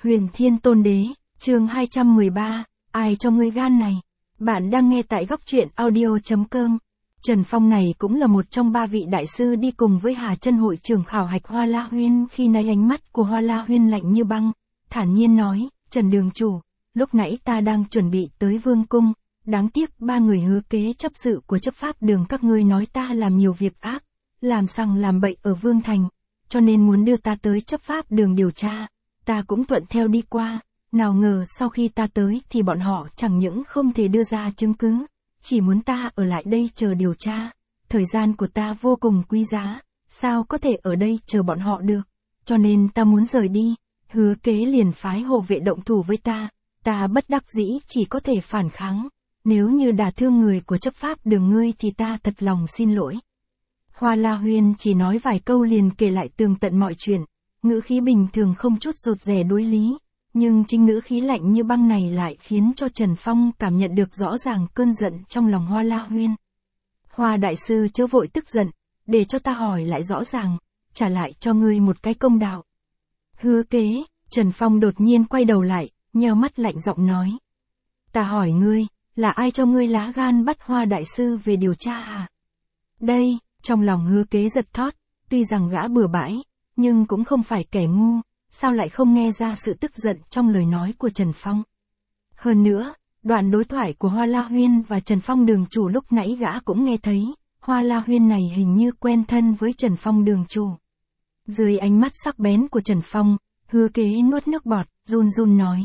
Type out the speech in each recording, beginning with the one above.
Huyền Thiên Tôn Đế, chương 213, ai cho ngươi gan này? Bạn đang nghe tại góc truyện audio.com. Trần Phong này cũng là một trong ba vị đại sư đi cùng với Hà Chân hội trưởng khảo hạch Hoa La Huyên. Khi nãy ánh mắt của Hoa La Huyên lạnh như băng, thản nhiên nói, Trần đường chủ, lúc nãy ta đang chuẩn bị tới vương cung, đáng tiếc ba người hứa kế chấp sự của chấp pháp đường các ngươi nói ta làm nhiều việc ác, làm sằng làm bậy ở Vương Thành, cho nên muốn đưa ta tới chấp pháp đường điều tra. Ta cũng thuận theo đi qua, nào ngờ sau khi ta tới thì bọn họ chẳng những không thể đưa ra chứng cứ, chỉ muốn ta ở lại đây chờ điều tra. Thời gian của ta vô cùng quý giá, sao có thể ở đây chờ bọn họ được, cho nên ta muốn rời đi. Hứa kế liền phái hộ vệ động thủ với ta bất đắc dĩ chỉ có thể phản kháng. Nếu như đả thương người của chấp pháp đường ngươi thì ta thật lòng xin lỗi. Hoa La Huyên chỉ nói vài câu liền kể lại tường tận mọi chuyện, ngữ khí bình thường không chút rụt rè đối lý, nhưng chính ngữ khí lạnh như băng này lại khiến cho Trần Phong cảm nhận được rõ ràng cơn giận trong lòng Hoa La Huyên. Hoa đại sư chớ vội tức giận, để cho ta hỏi lại rõ ràng, trả lại cho ngươi một cái công đạo. Hứa kế, Trần Phong đột nhiên quay đầu lại, nheo mắt lạnh giọng nói. Ta hỏi ngươi, là ai cho ngươi lá gan bắt Hoa đại sư về điều tra à? Đây, trong lòng hứa kế giật thót, tuy rằng gã bừa bãi, nhưng cũng không phải kẻ ngu, sao lại không nghe ra sự tức giận trong lời nói của Trần Phong. Hơn nữa, đoạn đối thoại của Hoa La Huyên và Trần Phong đường chủ lúc nãy gã cũng nghe thấy, Hoa La Huyên này hình như quen thân với Trần Phong đường chủ. Dưới ánh mắt sắc bén của Trần Phong, hứa kế nuốt nước bọt, run run nói.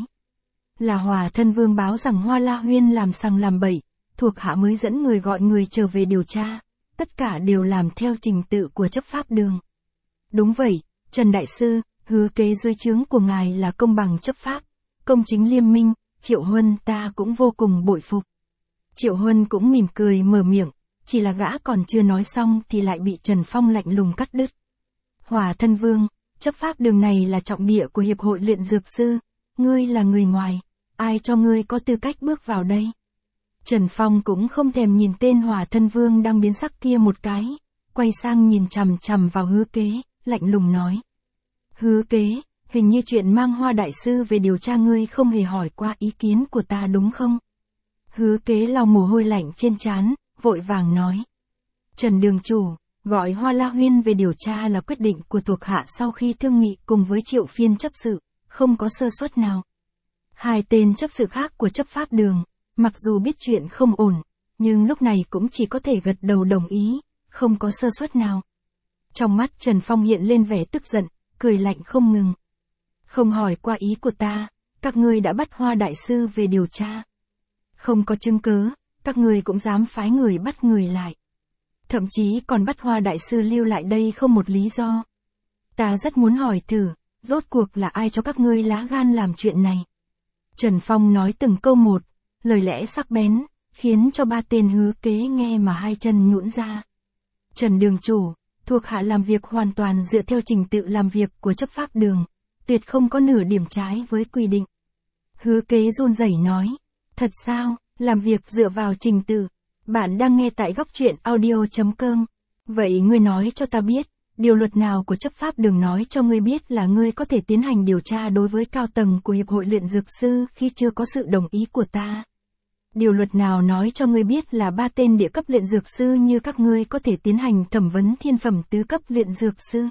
Là Hòa thân vương báo rằng Hoa La Huyên làm sằng làm bậy, thuộc hạ mới dẫn người gọi người trở về điều tra, tất cả đều làm theo trình tự của chấp pháp đường. Đúng vậy, Trần Đại Sư, hứa kế dưới trướng của ngài là công bằng chấp pháp, công chính liêm minh, Triệu Huân ta cũng vô cùng bội phục. Triệu Huân cũng mỉm cười mở miệng, chỉ là gã còn chưa nói xong thì lại bị Trần Phong lạnh lùng cắt đứt. Hòa thân vương, chấp pháp đường này là trọng địa của Hiệp hội luyện dược sư, ngươi là người ngoài, ai cho ngươi có tư cách bước vào đây? Trần Phong cũng không thèm nhìn tên Hòa thân vương đang biến sắc kia một cái, quay sang nhìn chằm chằm vào hứa kế, lạnh lùng nói. Hứa kế, hình như chuyện mang Hoa đại sư về điều tra ngươi không hề hỏi qua ý kiến của ta đúng không? Hứa kế lau mồ hôi lạnh trên trán, vội vàng nói. Trần đường chủ, gọi Hoa La Huyên về điều tra là quyết định của thuộc hạ sau khi thương nghị cùng với Triệu phiên chấp sự, không có sơ suất nào. Hai tên chấp sự khác của chấp pháp đường, mặc dù biết chuyện không ổn, nhưng lúc này cũng chỉ có thể gật đầu đồng ý, không có sơ suất nào. Trong mắt Trần Phong hiện lên vẻ tức giận, cười lạnh không ngừng. Không hỏi qua ý của ta, các ngươi đã bắt Hoa đại sư về điều tra. Không có chứng cứ, các ngươi cũng dám phái người bắt người lại. Thậm chí còn bắt Hoa đại sư lưu lại đây không một lý do. Ta rất muốn hỏi thử, rốt cuộc là ai cho các ngươi lá gan làm chuyện này? Trần Phong nói từng câu một, lời lẽ sắc bén, khiến cho ba tên hứa kế nghe mà hai chân nhũn ra. Trần đường chủ, thuộc hạ làm việc hoàn toàn dựa theo trình tự làm việc của chấp pháp đường, tuyệt không có nửa điểm trái với quy định. Hứa kế run rẩy nói, thật sao, làm việc dựa vào trình tự. Bạn đang nghe tại góc truyện audio.com. Vậy ngươi nói cho ta biết, điều luật nào của chấp pháp đường nói cho ngươi biết là ngươi có thể tiến hành điều tra đối với cao tầng của Hiệp hội luyện dược sư khi chưa có sự đồng ý của ta? Điều luật nào nói cho ngươi biết là ba tên địa cấp luyện dược sư như các ngươi có thể tiến hành thẩm vấn thiên phẩm tứ cấp luyện dược sư?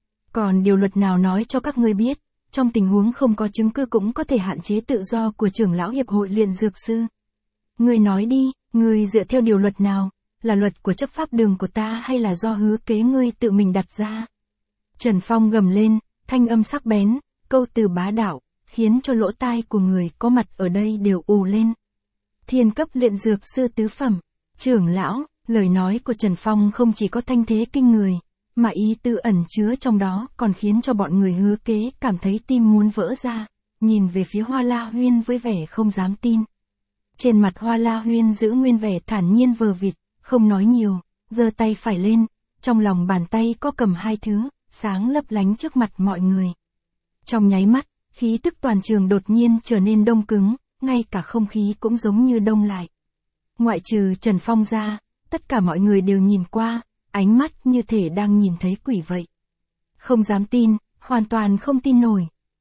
Còn điều luật nào nói cho các ngươi biết, trong tình huống không có chứng cứ cũng có thể hạn chế tự do của trưởng lão Hiệp hội luyện dược sư? Ngươi nói đi, ngươi dựa theo điều luật nào, là luật của chấp pháp đường của ta hay là do hứa kế ngươi tự mình đặt ra? Trần Phong gầm lên, thanh âm sắc bén, câu từ bá đạo, khiến cho lỗ tai của người có mặt ở đây đều ù lên. Thiên cấp luyện dược sư tứ phẩm, trưởng lão, lời nói của Trần Phong không chỉ có thanh thế kinh người, mà ý tư ẩn chứa trong đó còn khiến cho bọn người hứa kế cảm thấy tim muốn vỡ ra, nhìn về phía Hoa La Huyên với vẻ không dám tin. Trên mặt Hoa La Huyên giữ nguyên vẻ thản nhiên vờ vịt, không nói nhiều, giơ tay phải lên, trong lòng bàn tay có cầm hai thứ, sáng lấp lánh trước mặt mọi người. Trong nháy mắt, khí tức toàn trường đột nhiên trở nên đông cứng, ngay cả không khí cũng giống như đông lại. Ngoại trừ Trần Phong ra, tất cả mọi người đều nhìn qua, ánh mắt như thể đang nhìn thấy quỷ vậy. Không dám tin, hoàn toàn không tin nổi.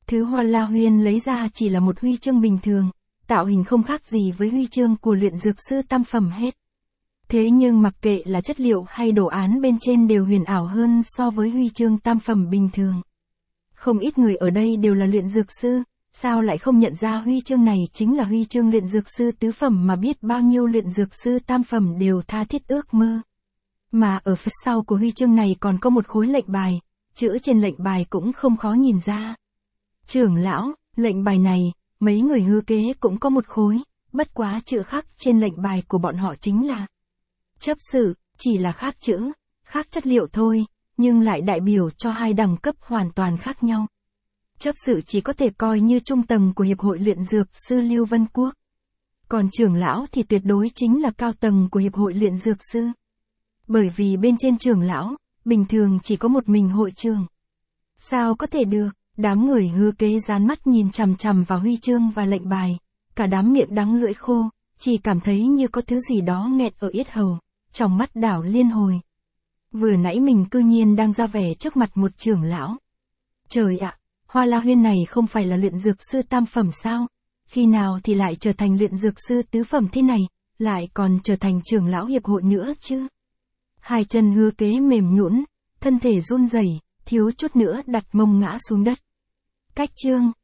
Thứ Hoa La Huyên lấy ra chỉ là một huy chương bình thường, tạo hình không khác gì với huy chương của luyện dược sư tam phẩm hết. Thế nhưng mặc kệ là chất liệu hay đồ án bên trên đều huyền ảo hơn so với huy chương tam phẩm bình thường. Không ít người ở đây đều là luyện dược sư, sao lại không nhận ra huy chương này chính là huy chương luyện dược sư tứ phẩm mà biết bao nhiêu luyện dược sư tam phẩm đều tha thiết ước mơ. Mà ở phía sau của huy chương này còn có một khối lệnh bài, chữ trên lệnh bài cũng không khó nhìn ra. Trưởng lão, lệnh bài này, mấy người hư kế cũng có một khối, bất quá chữ khắc trên lệnh bài của bọn họ chính là chấp sự, chỉ là khác chữ, khác chất liệu thôi, nhưng lại đại biểu cho hai đẳng cấp hoàn toàn khác nhau. Chấp sự chỉ có thể coi như trung tầng của Hiệp hội luyện dược sư Lưu Vân Quốc. Còn trưởng lão thì tuyệt đối chính là cao tầng của Hiệp hội luyện dược sư. Bởi vì bên trên trưởng lão, bình thường chỉ có một mình hội trưởng. Sao có thể được, đám người hư kế dán mắt nhìn chằm chằm vào huy chương và lệnh bài, cả đám miệng đắng lưỡi khô, chỉ cảm thấy như có thứ gì đó nghẹt ở yết hầu, trong mắt đảo liên hồi. Vừa nãy mình cư nhiên đang ra vẻ trước mặt một trưởng lão. Trời ạ, Hoa La Huyên này không phải là luyện dược sư tam phẩm sao? Khi nào thì lại trở thành luyện dược sư tứ phẩm thế này, lại còn trở thành trưởng lão hiệp hội nữa chứ? Hai chân hư kế mềm nhũn, thân thể run rẩy, thiếu chút nữa đặt mông ngã xuống đất. Cách chương